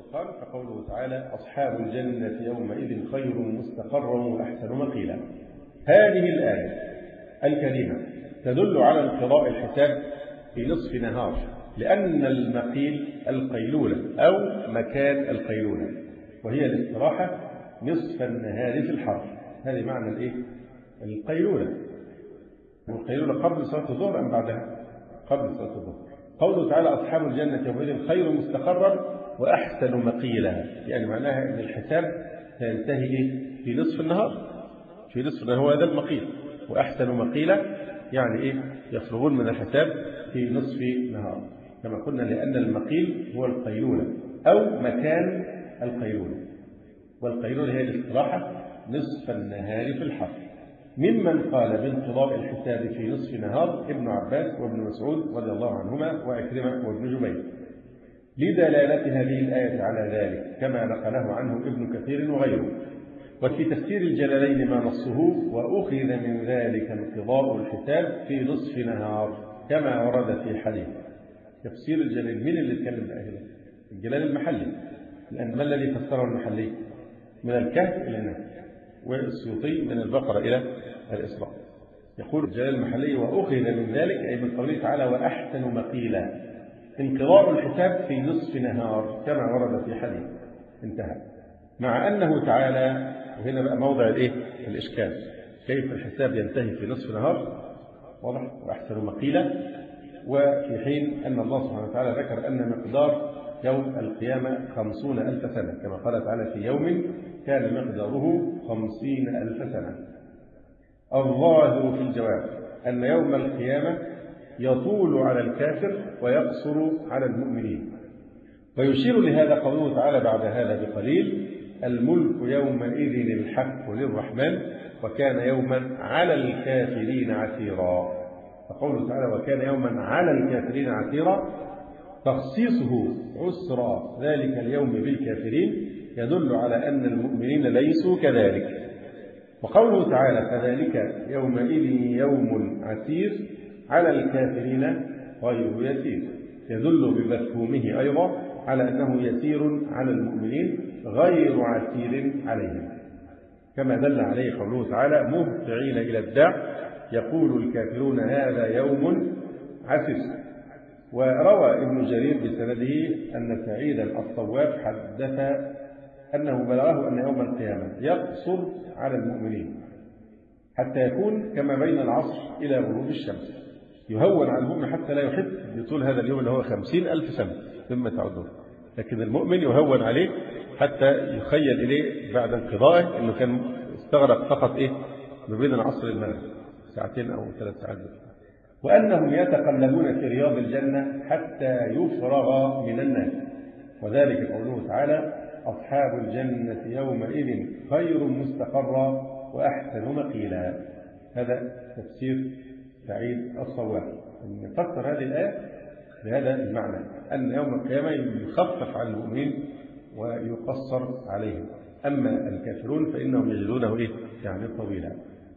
الفرقان فقوله تعالى أصحاب الجنة يومئذ خير مستقرا وأحسن مقيلا. هذه الآية الكريمة تدل على انقضاء الحساب في نصف نهار، لأن المقيل القيلولة أو مكان القيلولة، وهي الاستراحة نصف النهار في الحر. هذه معنى الإيه؟ القيلولة. والقيلولة قبل صلاة الظهر أم بعدها؟ قبل صلاة الظهر. قوله تعالى أصحاب الجنة يومئذ خير مستقرا وأحسن مقيلا، يعني معناها أن الحساب سينتهي في نصف النهار. في نصف النهار هو هذا المقيل. وأحسن مقيلا يعني إيه؟ يفرغون من الحساب في نصف نهار، كما قلنا لأن المقيل هو القيلولة أو مكان القيلولة، والقيلولة هي الاستراحة نصف النهار في الحر. ممن قال بانقضاء الحساب في نصف نهار ابن عباس وابن مسعود رضي الله عنهما وعكرمة وابن جبير، لدلالة هذه الآية على ذلك، كما نقله عنه ابن كثير وغيره. وفي تفسير الجلالين ما نصه وأخذ من ذلك انقضاء الحساب في نصف نهار كما ورد في حديث. تفسير الجلالين من اللي اتكلم الآية؟ الجلال المحلي، لأن ما الذي فسره المحلي؟ من الكهف إلى النهر، والسيوطي من البقرة إلى الإسراء. يقول الجلال المحلي وأخذ من ذلك أي من قوله تعالى وأحسن مقيلا انقضاء الحساب في نصف نهار كما ورد في حديث. انتهى. مع أنه تعالى، وهنا بقى موضع الإيه؟ الإشكال، كيف الحساب ينتهي في نصف نهار؟ واضح، وأحسن مقيلا، وفي حين أن الله سبحانه وتعالى ذكر أن مقدار يوم القيامة 50,000 سنة، كما قال تعالى في يوم كان مقداره 50,000 سنة. الظاهر في الجواب أن يوم القيامة يطول على الكافر ويقصر على المؤمنين، ويشير لهذا قوله تعالى بعد هذا بقليل الملك يومئذ الحق للرحمن وكان يوما على الكافرين عسيرا. فقوله تعالى وكان يوما على الكافرين عسيرا تخصيصه عسرا ذلك اليوم بالكافرين يدل على أن المؤمنين ليسوا كذلك. وقوله تعالى فذلك يومئذ يوم عسير على الكافرين غير يسير يدل بمفهومه أيضا على أنه يسير على المؤمنين غير عسير عليهم، كما دل عليه قوله تعالى مهطعين إلى الداع يقول الكافرون هذا يوم عسير. وروى ابن جرير بسنده أن سعيدا الصواب حدث أنه بلغه أن يوم القيامة يقصر على المؤمنين حتى يكون كما بين العصر إلى غروب الشمس، يهون على المؤمن حتى لا يحس بطول هذا اليوم اللي هو 50,000 سنة مما تعدون، لكن المؤمن يهون عليه حتى يخيل إليه بعد انقضائه أنه كان استغرق فقط ما بين العصر والمغرب 2 أو 3 ساعات. وأنهم يتقلبون في رياض الجنة حتى يفرغ من الناس، وذلك قوله تعالى أصحاب الجنة يومئذ خير مستقرا وأحسن مقيلا. هذا تفسير سعيد الصواب، أن نفسر هذه الآية بهذا المعنى أن يوم القيامة يخفف عن المؤمنين ويقصر عليهم، أما الكافرون فإنهم يجدونه يعني طويلا.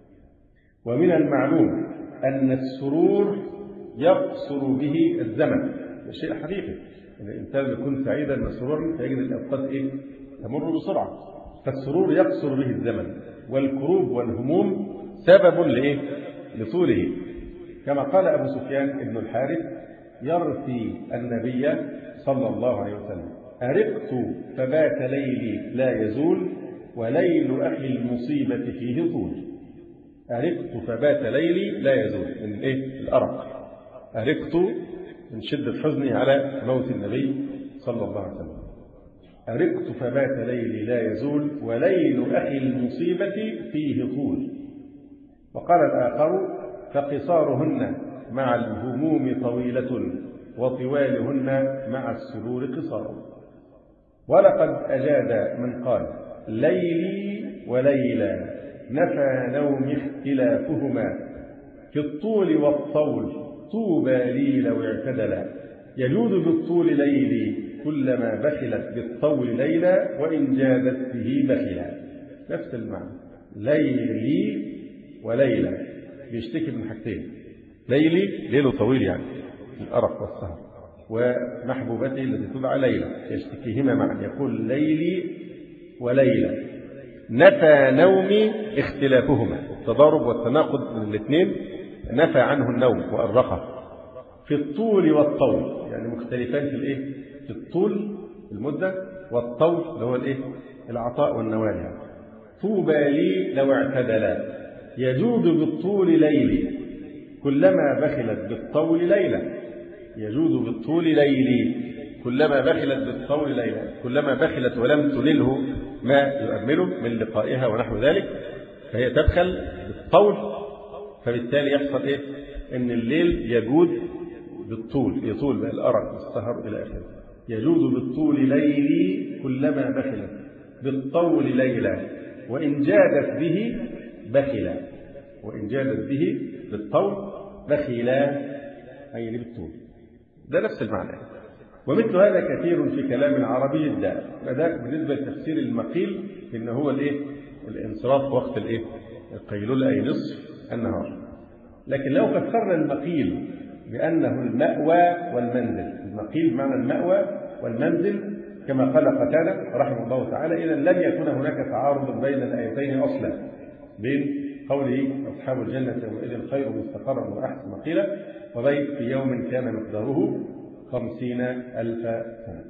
ومن المعلوم أن السرور يقصر به الزمن، شيء حقيقي. الإنسان يكون سعيدا مسرورا فيجد الأوقات تمر بسرعة، فالسرور يقصر به الزمن، والكروب والهموم سبب لطوله، كما قال أبو سفيان بن الحارث يرثي النبي صلى الله عليه وسلم أرقت فبات ليلي لا يزول وليل أهل المصيبة فيه طول. أرقت فبات ليلي لا يزول من الأرق، أرقت من شدة حزني على موت النبي صلى الله عليه وسلم. أرقت فبات ليلي لا يزول وليل أهل المصيبة فيه طول. وقال الآخر فقصارهن مع الهموم طويلة وطوالهن مع السرور قصار. ولقد أجاد من قال ليلي وليلى نفى نوم اختلافهما في الطول والطول طوبى لي لو اعتدلا يجود بالطول ليلي كلما بخلت بالطول ليلى وإن جادت به بخلا. نفس المعنى، ليلي وليلى بيشتكي من حاجتين، ليلي ليله طويل يعني الأرق والسهر، ومحبوبته التي تدعى ليلى، يشتكيهما معا، يقول ليلي وليلى نفى نومي اختلافهما، التضارب والتناقض من الاثنين نفى عنه النوم وأرقه. في الطول والطول، يعني مختلفان في الايه؟ في الطول المدة، والطول اللي هو الايه؟ العطاء والنوال. يعني طوبى لي لو اعتدلا يجود بالطول ليلي كلما بخلت بالطول ليلى، يجود بالطول ليلي كلما بخلت بالطول ليلى، كلما بخلت ولم تنله ما يؤمله من لقائها ونحو ذلك، فهي تبخل بالطول، فبالتالي يحصل ايه؟ ان الليل يجود بالطول، يطول بقى الأرق والسهر إلى آخره. يجود بالطول ليلي كلما بخلت بالطول ليلى وإن جادت به بخلا، وإن جادت به بالطول بخلا أي بالطول. ده نفس المعنى. ومثل هذا كثير في كلام العربي الدائم. فده بالنسبة لتفسير المقيل إن هو الإيه؟ الانصراف وقت الإيه؟ القيلولة أي نصف النهار. لكن لو فسرنا المقيل بأنه المأوى والمنزل، المقيل بمعنى المأوى والمنزل كما قال قتادة رحمه الله تعالى، إذا لم يكن هناك تعارض بين الآيتين أصلا، بين قوله أصحاب الجنة يومئذ خير مستقرا وأحسن مقيلا وبين في يوم كان مقداره 50,000 سنة،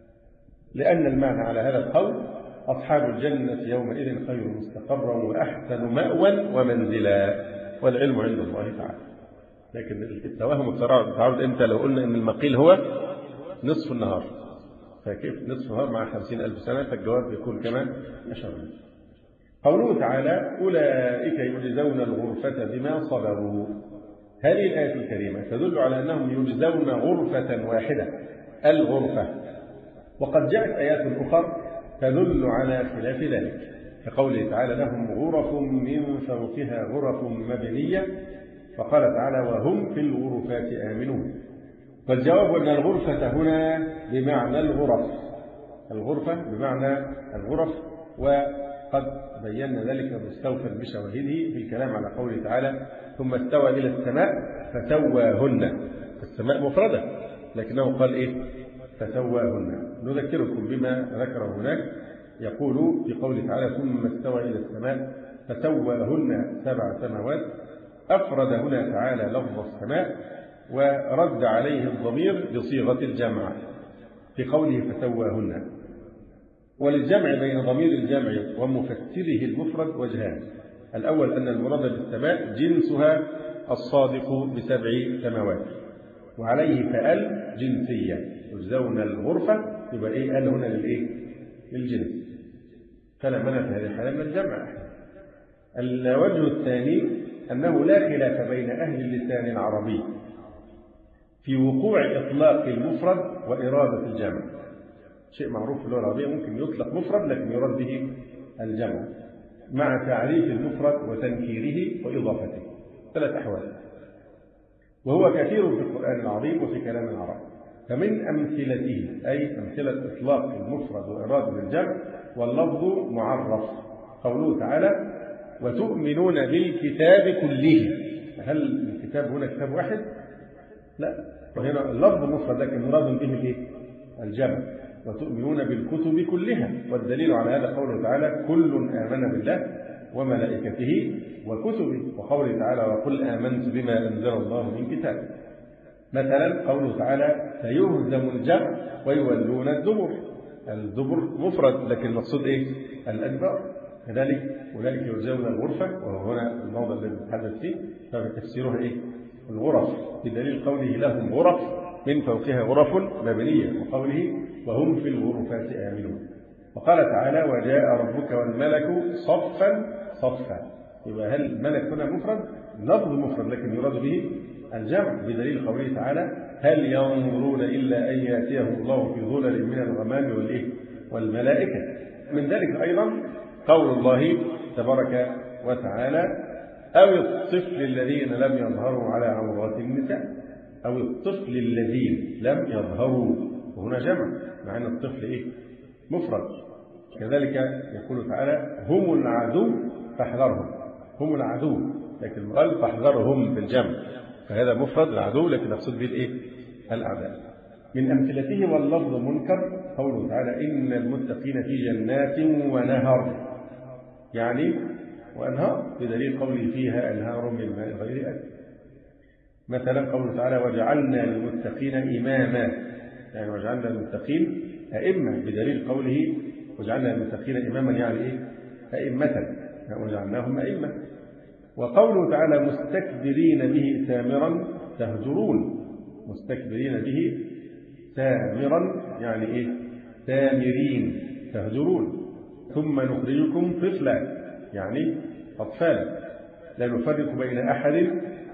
لأن المعنى على هذا القول أصحاب الجنة يومئذ خير مستقرا وأحسن مأوى ومنزلا والعلم عند الله تعالى. لكن التوهم والتعارض امتى؟ لو قلنا ان المقيل هو نصف النهار، فكيف نصف النهار مع 50,000 سنة؟ فالجواب يكون كما أشرنا. قوله تعالى أولئك يجزون الغرفة بما صبروا، هذه الآية الكريمة تدل على أنهم يجزون غرفة واحدة، الغرفة، وقد جاءت آيات أخرى تدل على خلاف ذلك، كقوله تعالى لهم غرف من فوقها غرف مبنية، فقال تعالى وهم في الغرفات آمنون. فالجواب أن الغرفة هنا بمعنى الغرف، الغرفة بمعنى الغرف، وقد بينا ذلك مستوفا بشواهده في الكلام على قوله تعالى ثم استوى إلى السماء فسواهن، السماء مفردة لكنه قال إيه؟ فسواهن. نذكركم بما ذكره هناك، يقول في قوله تعالى ثم استوى إلى السماء فسواهن 7 سماوات، أفرد هنا تعالى لفظ السماء ورد عليه الضمير بصيغة الجمع في قوله فسواهن. وللجمع بين ضمير الجمع ومفسره المفرد وجهان، الأول أن المراد بالسماء جنسها الصادق ب7 سماوات، وعليه فأل جنسية، يجزون الغرفة يبقى إيه؟ قال هنا للإيه؟ للجنس، فلا منع في هذه الحالة من الجمع. الوجه الثاني أنه لا خلاف بين أهل اللسان العربي في وقوع إطلاق المفرد وإرادة الجمع، شيء معروف في اللغة العربية، ممكن يطلق مفرد لكن يراد به الجمع مع تعريف المفرد وتنكيره وإضافته، 3 أحوال، وهو كثير في القرآن العظيم وفي كلام العرب. فمن أمثلته أي أمثلة إطلاق المفرد وإرادة الجمع واللفظ معرف قوله تعالى وتؤمنون بالكتاب كله، هل الكتاب هنا كتاب واحد؟ لا، وهنا اللفظ مفرد لكن مراد به الجمع، وتؤمنون بالكتب كلها، والدليل على هذا قوله تعالى كل آمن بالله وملائكته وكتبه، وقوله تعالى وقل آمنت بما أنزل الله من كتاب. مثلا قوله تعالى سيهزم الجمع ويولون الدبر، الدبر مفرد لكن المقصود إيه؟ الأدبار. كذلك أولئك يجزون الغرفة، وهو هنا الموضع الذي نتحدث فيه، فتفسيرها إيه؟ الغرف، بدليل قوله لهم غرف من فوقها غرف مبنية، وقوله وهم في الغرفات آمنون. وقال تعالى وجاء ربك والملك صفا صفا، يبقى هل الملك هنا مفرد؟ لفظ مفرد لكن يراد به الجمع، بدليل قوله تعالى هل ينظرون إلا أن يأتيهم الله في ظلل من الغمام والملائكة. من ذلك أيضا قول الله تبارك وتعالى أو الطفل الذين لم يظهروا على عورات النساء، أو الطفل الذين لم يظهروا، وهنا جمع مع أن الطفل إيه؟ مفرد. كذلك يقول تعالى هم العدو فاحذرهم، هم العدو لكن قال فاحذرهم بالجمع، فهذا مفرد العدو لكن نقصد به الإيه؟ الأعداء. من أمثلته واللفظ منكر قوله تعالى إن المتقين في جنات ونهر، يعني وأنهار بدليل قوله فيها أنهار من ماء غير آسن. مثلا قوله تعالى وجعلنا للمتقين إماما، يعني وجعلنا للمتقين أئمة بدليل قوله وجعلنا للمتقين إماما، يعني إيه؟ أئمة، يعني وجعلناهم أئمة. وقوله تعالى مستكبرين به سامرا تهجرون، مستكبرين به سامرا يعني إيه؟ سامرين تهجرون. ثم نخرجكم طفلا يعني أطفالا لا نفرق بين أحد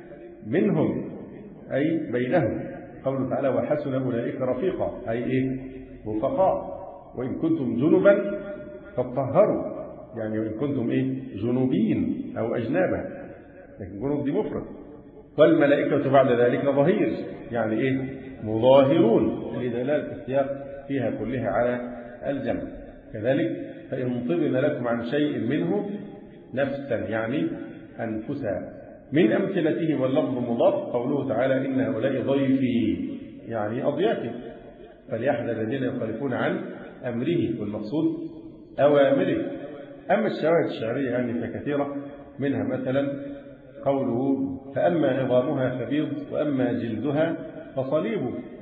منهم أي بينهم. قوله تعالى وحسن أولئك رفيقا أي إيه؟ رفقاء. وإن كنتم جنبا فاطهروا، يعني وإن كنتم إيه؟ جنوبين أو أجنابا، لكن جنوب دي مفرد. والملائكة بعد ذلك ظهير، يعني إيه؟ مظاهرون، لدلالة السياق فيها كلها على الجمع. كذلك فإن طبن لكم عن شيء منه نفسا يعني أنفسا. من أمثلته واللفظ مضاف قوله تعالى إن هؤلاء ضيفي، يعني أضيافي، فليحذر الذين يخالفون عن أمره، والمقصود أوامره. أما الشواهد الشعرية يعني فكثيرة، منها مثلا قوله فأما عظامها فبيض وأما جلدها فصليب،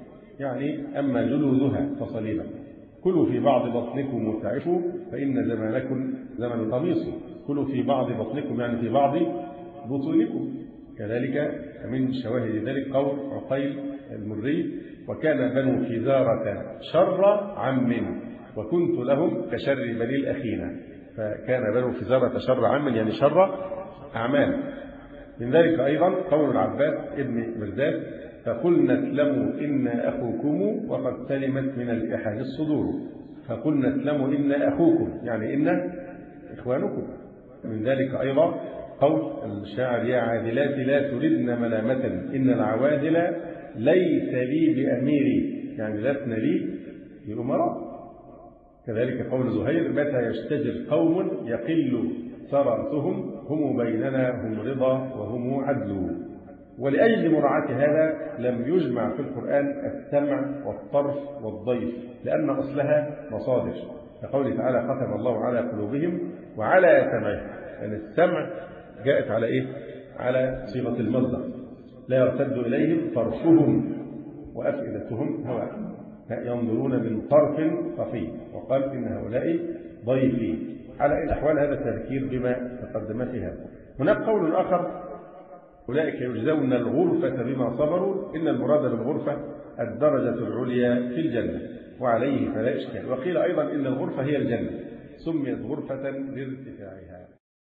يعني أما جلودها فصليبا. كلوا في بعض بطنكم وتعفوا فإن زمانكم زمن القميص، كلوا في بعض بطنكم يعني في بعض بطونكم. كذلك من شواهد ذلك قول عقيل المري وكان بنو فزارة شر عم وكنت لهم كشر بني الأخينا، فكان بنو فزارة شر عم يعني شر أعمال. من ذلك أيضا قول العباس ابن مرداد فقلنا اسلموا إن أخوكم وقد سلمت من الإحان الصدور، فقلنا اسلموا إن أخوكم يعني إن إخوانكم. من ذلك أيضا قول الشاعر يا عادلات لا تردن ملامة إن العوادل ليس لي بأميري، يعني لسنا لي بأمراء. كذلك قول زهير متى يشتجر قوم يقل ثراتهم هم بيننا هم رضا وهم عدل. ولأجل مراعاة هذا لم يجمع في القرآن السمع والطرف والضيف، لأن أصلها مصادر، كقوله تعالى ختم الله على قلوبهم وعلى سمعهم، يعني السمع جاءت على إيه؟ على صيغة المصدر، لا يرتد إليهم طرفهم وأفئدتهم هواء، ينظرون من طرف خفي، وقال إن هؤلاء ضيفي. على الأحوال هذا التذكير بما تقدم في هذا. هناك قول آخر أولئك يجزون الغرفة بما صبروا، إن المراد بالغرفة الدرجة العليا في الجنة، وعليه فلا إشكال. وقيل أيضا إن الغرفة هي الجنة، سميت غرفة لارتفاعها.